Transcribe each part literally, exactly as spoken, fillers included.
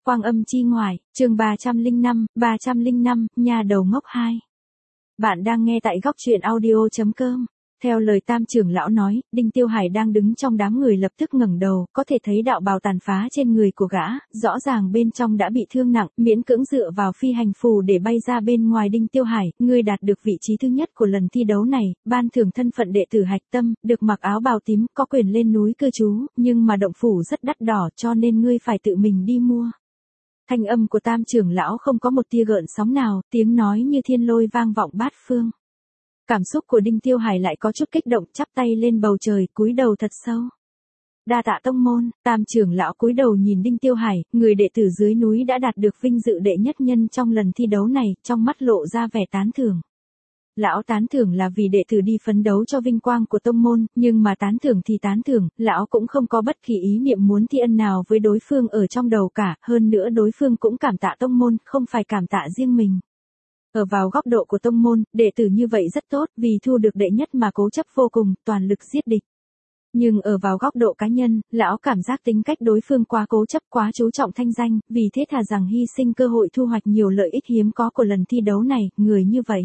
Quang âm chi ngoại, chương ba trăm lẻ năm, ba trăm lẻ năm, nhà đầu ngốc hai. Bạn đang nghe tại góc truyện audio chấm com. Theo lời Tam trưởng lão nói, Đinh Tiêu Hải đang đứng trong đám người lập tức ngẩng đầu, có thể thấy đạo bào tàn phá trên người của gã, rõ ràng bên trong đã bị thương nặng, miễn cưỡng dựa vào phi hành phù để bay ra bên ngoài. Đinh Tiêu Hải, ngươi đạt được vị trí thứ nhất của lần thi đấu này, ban thưởng thân phận đệ tử hạch tâm, được mặc áo bào tím, có quyền lên núi cư trú, nhưng mà động phủ rất đắt đỏ cho nên ngươi phải tự mình đi mua. Thanh âm của Tam trưởng lão không có một tia gợn sóng nào, tiếng nói như thiên lôi vang vọng bát phương. Cảm xúc của Đinh Tiêu Hải lại có chút kích động, chắp tay lên bầu trời, cúi đầu thật sâu. Đa tạ tông môn. Tam trưởng lão cúi đầu nhìn Đinh Tiêu Hải, người đệ tử dưới núi đã đạt được vinh dự đệ nhất nhân trong lần thi đấu này, trong mắt lộ ra vẻ tán thưởng. Lão tán thưởng là vì đệ tử đi phấn đấu cho vinh quang của tông môn, nhưng mà tán thưởng thì tán thưởng, lão cũng không có bất kỳ ý niệm muốn thi ân nào với đối phương ở trong đầu cả, hơn nữa đối phương cũng cảm tạ tông môn, không phải cảm tạ riêng mình. Ở vào góc độ của tông môn, đệ tử như vậy rất tốt, vì thu được đệ nhất mà cố chấp vô cùng, toàn lực giết địch. Nhưng ở vào góc độ cá nhân, lão cảm giác tính cách đối phương quá cố chấp, quá chú trọng thanh danh, vì thế thà rằng hy sinh cơ hội thu hoạch nhiều lợi ích hiếm có của lần thi đấu này, người như vậy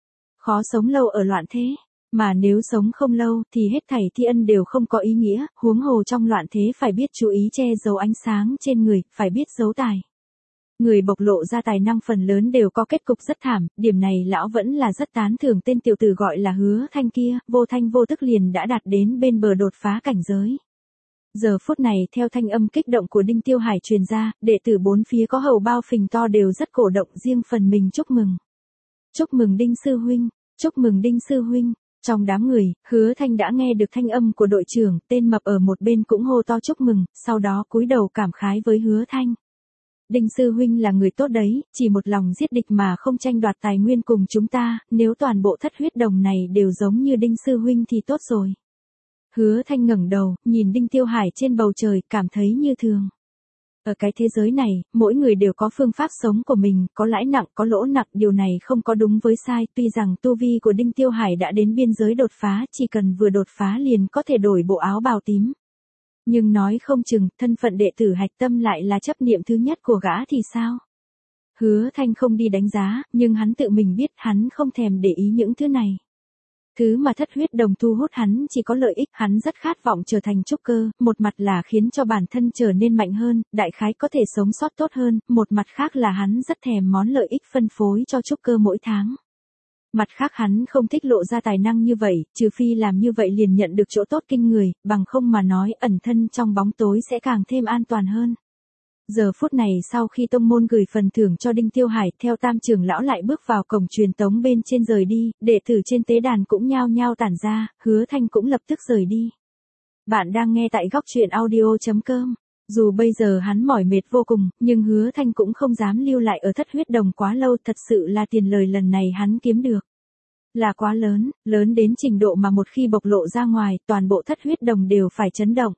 khó sống lâu ở loạn thế, mà nếu sống không lâu thì hết thảy thi ân đều không có ý nghĩa, huống hồ trong loạn thế phải biết chú ý che giấu ánh sáng trên người, phải biết giấu tài. Người bộc lộ ra tài năng phần lớn đều có kết cục rất thảm, điểm này lão vẫn là rất tán thưởng tên tiểu tử gọi là Hứa Thanh kia, vô thanh vô tức liền đã đạt đến bên bờ đột phá cảnh giới. Giờ phút này theo thanh âm kích động của Đinh Tiêu Hải truyền ra, đệ tử bốn phía có hầu bao phình to đều rất cổ động, riêng phần mình chúc mừng. Chúc mừng Đinh sư huynh, chúc mừng Đinh sư huynh. Trong đám người, Hứa Thanh đã nghe được thanh âm của đội trưởng, tên mập ở một bên cũng hô to chúc mừng, sau đó cúi đầu cảm khái với Hứa Thanh. Đinh sư huynh là người tốt đấy, chỉ một lòng giết địch mà không tranh đoạt tài nguyên cùng chúng ta, nếu toàn bộ thất huyết đồng này đều giống như Đinh sư huynh thì tốt rồi. Hứa Thanh ngẩng đầu, nhìn Đinh Tiêu Hải trên bầu trời, cảm thấy như thường. Ở cái thế giới này, mỗi người đều có phương pháp sống của mình, có lãi nặng, có lỗ nặng, điều này không có đúng với sai, tuy rằng tu vi của Đinh Tiêu Hải đã đến biên giới đột phá, chỉ cần vừa đột phá liền có thể đổi bộ áo bào tím. Nhưng nói không chừng, thân phận đệ tử hạch tâm lại là chấp niệm thứ nhất của gã thì sao? Hứa Thanh không đi đánh giá, nhưng hắn tự mình biết hắn không thèm để ý những thứ này. Thứ mà thất huyết đồng thu hút hắn chỉ có lợi ích, hắn rất khát vọng trở thành trúc cơ, một mặt là khiến cho bản thân trở nên mạnh hơn, đại khái có thể sống sót tốt hơn, một mặt khác là hắn rất thèm món lợi ích phân phối cho trúc cơ mỗi tháng. Mặt khác hắn không thích lộ ra tài năng như vậy, trừ phi làm như vậy liền nhận được chỗ tốt kinh người, bằng không mà nói ẩn thân trong bóng tối sẽ càng thêm an toàn hơn. Giờ phút này sau khi tông môn gửi phần thưởng cho Đinh Tiêu Hải, theo Tam trưởng lão lại bước vào cổng truyền tống bên trên rời đi, đệ tử trên tế đàn cũng nhao nhao tản ra, Hứa Thanh cũng lập tức rời đi. Bạn đang nghe tại góc truyện audio chấm com. Dù bây giờ hắn mỏi mệt vô cùng, nhưng Hứa Thanh cũng không dám lưu lại ở thất huyết đồng quá lâu, thật sự là tiền lời lần này hắn kiếm được là quá lớn, lớn đến trình độ mà một khi bộc lộ ra ngoài, toàn bộ thất huyết đồng đều phải chấn động.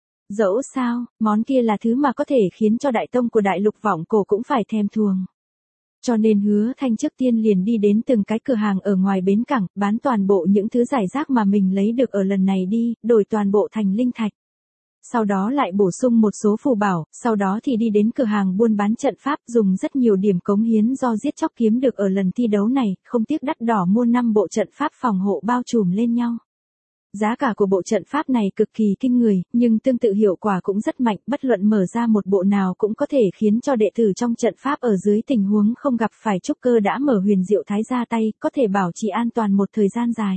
Dẫu sao, món kia là thứ mà có thể khiến cho đại tông của đại lục vọng cổ cũng phải thèm thuồng. Cho nên Hứa Thanh trước tiên liền đi đến từng cái cửa hàng ở ngoài bến cảng, bán toàn bộ những thứ giải rác mà mình lấy được ở lần này đi, đổi toàn bộ thành linh thạch. Sau đó lại bổ sung một số phù bảo, sau đó thì đi đến cửa hàng buôn bán trận pháp, dùng rất nhiều điểm cống hiến do giết chóc kiếm được ở lần thi đấu này, không tiếc đắt đỏ mua năm bộ trận pháp phòng hộ bao trùm lên nhau. Giá cả của bộ trận pháp này cực kỳ kinh người, nhưng tương tự hiệu quả cũng rất mạnh, bất luận mở ra một bộ nào cũng có thể khiến cho đệ tử trong trận pháp ở dưới tình huống không gặp phải trúc cơ đã mở huyền diệu thái ra tay, có thể bảo trì an toàn một thời gian dài.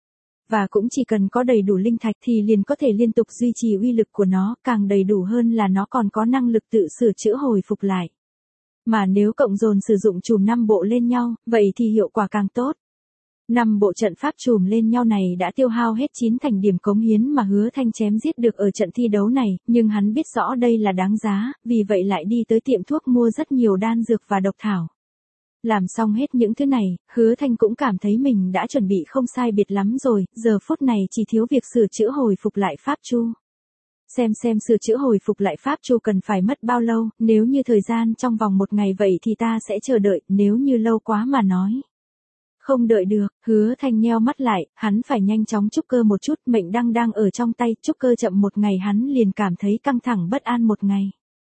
Và cũng chỉ cần có đầy đủ linh thạch thì liền có thể liên tục duy trì uy lực của nó, càng đầy đủ hơn là nó còn có năng lực tự sửa chữa hồi phục lại. Mà nếu cộng dồn sử dụng chùm năm bộ lên nhau, vậy thì hiệu quả càng tốt. Năm bộ trận pháp chùm lên nhau này đã tiêu hao hết chín thành điểm cống hiến mà Hứa Thanh chém giết được ở trận thi đấu này, nhưng hắn biết rõ đây là đáng giá, vì vậy lại đi tới tiệm thuốc mua rất nhiều đan dược và độc thảo. Làm xong hết những thứ này, Hứa Thanh cũng cảm thấy mình đã chuẩn bị không sai biệt lắm rồi, giờ phút này chỉ thiếu việc sửa chữa hồi phục lại pháp chu. Xem xem sửa chữa hồi phục lại pháp chu cần phải mất bao lâu, nếu như thời gian trong vòng một ngày vậy thì ta sẽ chờ đợi, nếu như lâu quá mà nói. Không đợi được, Hứa Thanh nheo mắt lại, hắn phải nhanh chóng trúc cơ một chút, mệnh đăng đang ở trong tay, trúc cơ chậm một ngày hắn liền cảm thấy căng thẳng bất an một ngày.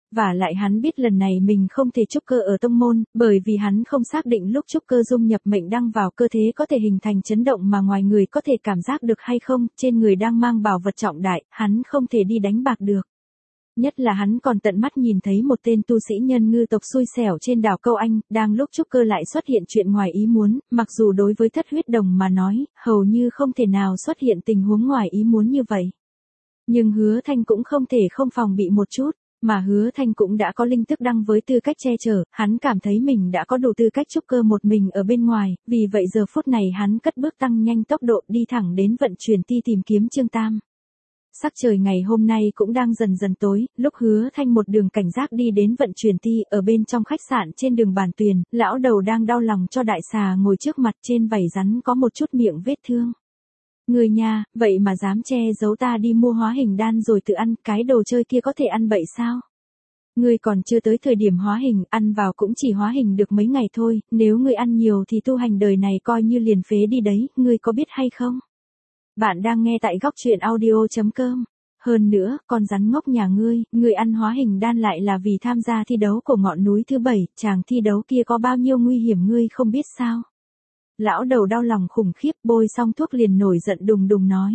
Và lại hắn biết lần này mình không thể trúc cơ ở tông môn, bởi vì hắn không xác định lúc trúc cơ dung nhập mệnh đăng vào cơ thể có thể hình thành chấn động mà ngoài người có thể cảm giác được hay không, trên người đang mang bảo vật trọng đại, hắn không thể đi đánh bạc được. Nhất là hắn còn tận mắt nhìn thấy một tên tu sĩ nhân ngư tộc xui xẻo trên đảo Câu Anh, đang lúc trúc cơ lại xuất hiện chuyện ngoài ý muốn, mặc dù đối với thất huyết đồng mà nói, hầu như không thể nào xuất hiện tình huống ngoài ý muốn như vậy. Nhưng Hứa Thanh cũng không thể không phòng bị một chút, mà Hứa Thanh cũng đã có linh tức đăng với tư cách che chở, hắn cảm thấy mình đã có đủ tư cách trúc cơ một mình ở bên ngoài, vì vậy giờ phút này hắn cất bước tăng nhanh tốc độ đi thẳng đến vận chuyển ti tìm kiếm Trương Tam. Sắc trời ngày hôm nay cũng đang dần dần tối, lúc Hứa Thanh một đường cảnh giác đi đến vận chuyển ti, ở bên trong khách sạn trên đường Bản Tuyền, lão đầu đang đau lòng cho đại xà ngồi trước mặt, trên vảy rắn có một chút miệng vết thương. Người nhà, vậy mà dám che giấu ta đi mua hóa hình đan rồi tự ăn, cái đồ chơi kia có thể ăn bậy sao? Ngươi còn chưa tới thời điểm hóa hình, ăn vào cũng chỉ hóa hình được mấy ngày thôi, nếu ngươi ăn nhiều thì tu hành đời này coi như liền phế đi đấy, ngươi có biết hay không? Bạn đang nghe tại góc truyện audio chấm com. Hơn nữa, con rắn ngốc nhà ngươi, ngươi ăn hóa hình đan lại là vì tham gia thi đấu của ngọn núi thứ bảy, chàng thi đấu kia có bao nhiêu nguy hiểm ngươi không biết sao? Lão đầu đau lòng khủng khiếp, bôi xong thuốc liền nổi giận đùng đùng nói.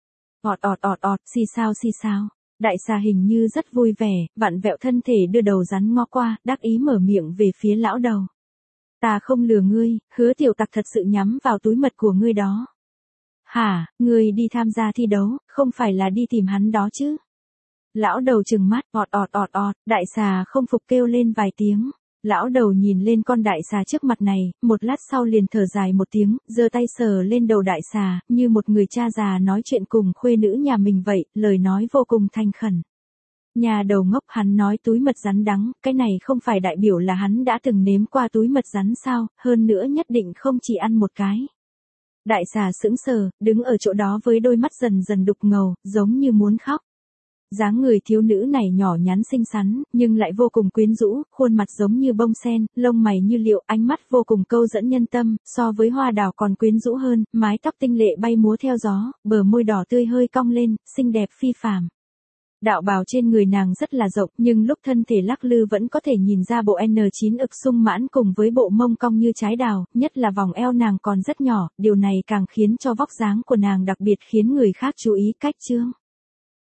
Ọt ọt ọt ọt, xì sao xì sao. Đại xà hình như rất vui vẻ, vặn vẹo thân thể đưa đầu rắn ngó qua, đắc ý mở miệng về phía lão đầu. Ta không lừa ngươi, Hứa tiểu tặc thật sự nhắm vào túi mật của ngươi đó. Hả, ngươi đi tham gia thi đấu, không phải là đi tìm hắn đó chứ? Lão đầu trừng mắt, ọt ọt ọt ọt, đại xà không phục kêu lên vài tiếng. Lão đầu nhìn lên con đại xà trước mặt này, một lát sau liền thở dài một tiếng, giơ tay sờ lên đầu đại xà, như một người cha già nói chuyện cùng khuê nữ nhà mình vậy, lời nói vô cùng thành khẩn. Nhà đầu ngốc, hắn nói túi mật rắn đắng, cái này không phải đại biểu là hắn đã từng nếm qua túi mật rắn sao, hơn nữa nhất định không chỉ ăn một cái. Đại xà sững sờ, đứng ở chỗ đó với đôi mắt dần dần đục ngầu, giống như muốn khóc. Dáng người thiếu nữ này nhỏ nhắn xinh xắn, nhưng lại vô cùng quyến rũ, khuôn mặt giống như bông sen, lông mày như liệu, ánh mắt vô cùng câu dẫn nhân tâm, so với hoa đào còn quyến rũ hơn, mái tóc tinh lệ bay múa theo gió, bờ môi đỏ tươi hơi cong lên, xinh đẹp phi phàm. Đạo bào trên người nàng rất là rộng, nhưng lúc thân thể lắc lư vẫn có thể nhìn ra bộ en chín ực sung mãn cùng với bộ mông cong như trái đào, nhất là vòng eo nàng còn rất nhỏ, điều này càng khiến cho vóc dáng của nàng đặc biệt khiến người khác chú ý cách chương.